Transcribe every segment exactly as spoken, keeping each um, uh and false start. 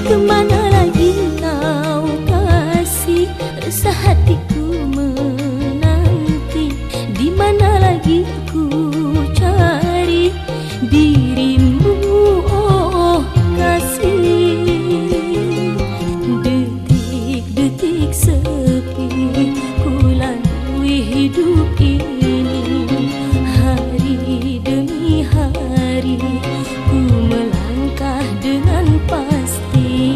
Kemana lagi kau kasih, resah hatiku menanti. Di mana lagi ku cari dirimu, oh kasih. Detik-detik sepi ku lalui hidup ini. Hari demi hari ku melangkah dengan pasti.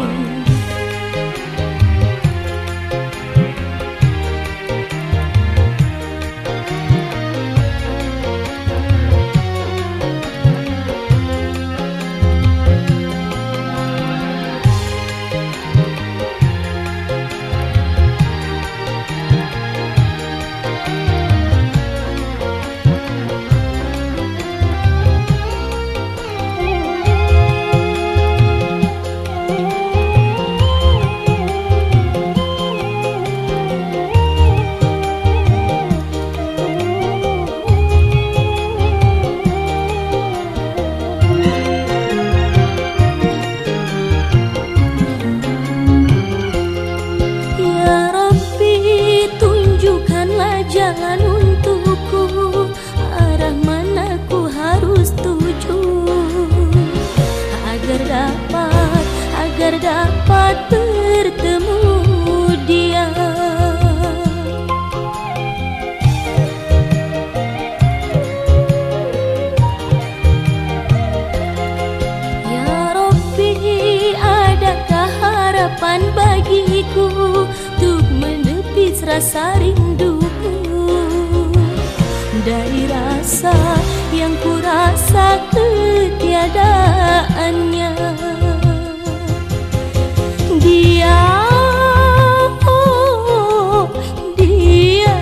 Jalan untukku, arah mana ku harus tuju, agar dapat, agar dapat bertemu dia. Ya Rabbi, adakah harapan bagiku untuk menepis rasa rindu dari rasa yang ku rasa ketiadaannya. Dia, oh, dia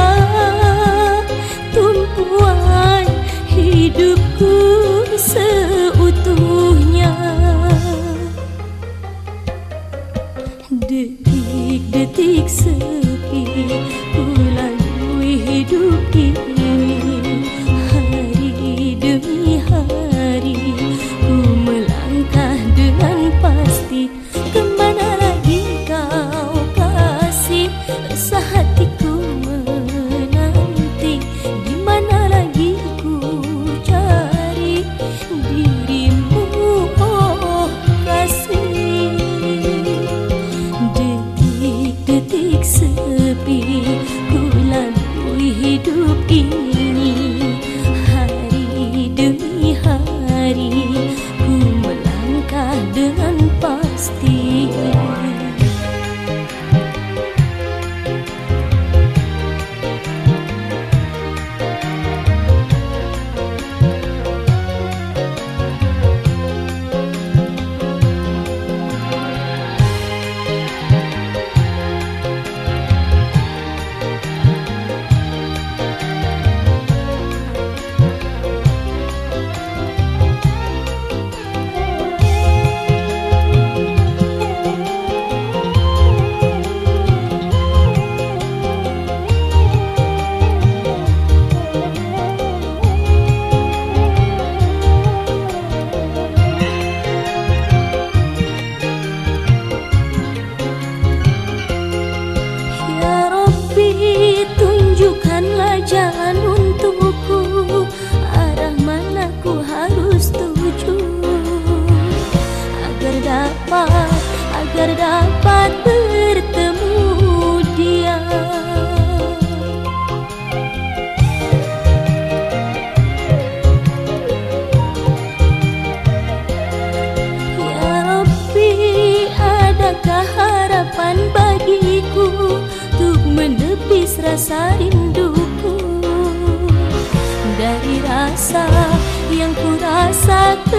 tumpuan hidupku seutuhnya. Detik-detik sepi ku lalui hidup ini. Hari demi hari ku melangkah dengan pasti. Kemana lagi kau kasih, resah hatiku menanti. Di mana lagi ku cari dirimu, oh kasih. Detik-detik sepi ku lalui hidup ini. Hari demi hari ku melangkah dengan pasti. Tunjukkanlah jalan untukku, arah mana ku harus tuju, agar dapat, agar dapat bertemu dia. Ya Rabbi, adakah harapan bagiku untuk menepis rasa rinduku dari rasa yang ku rasa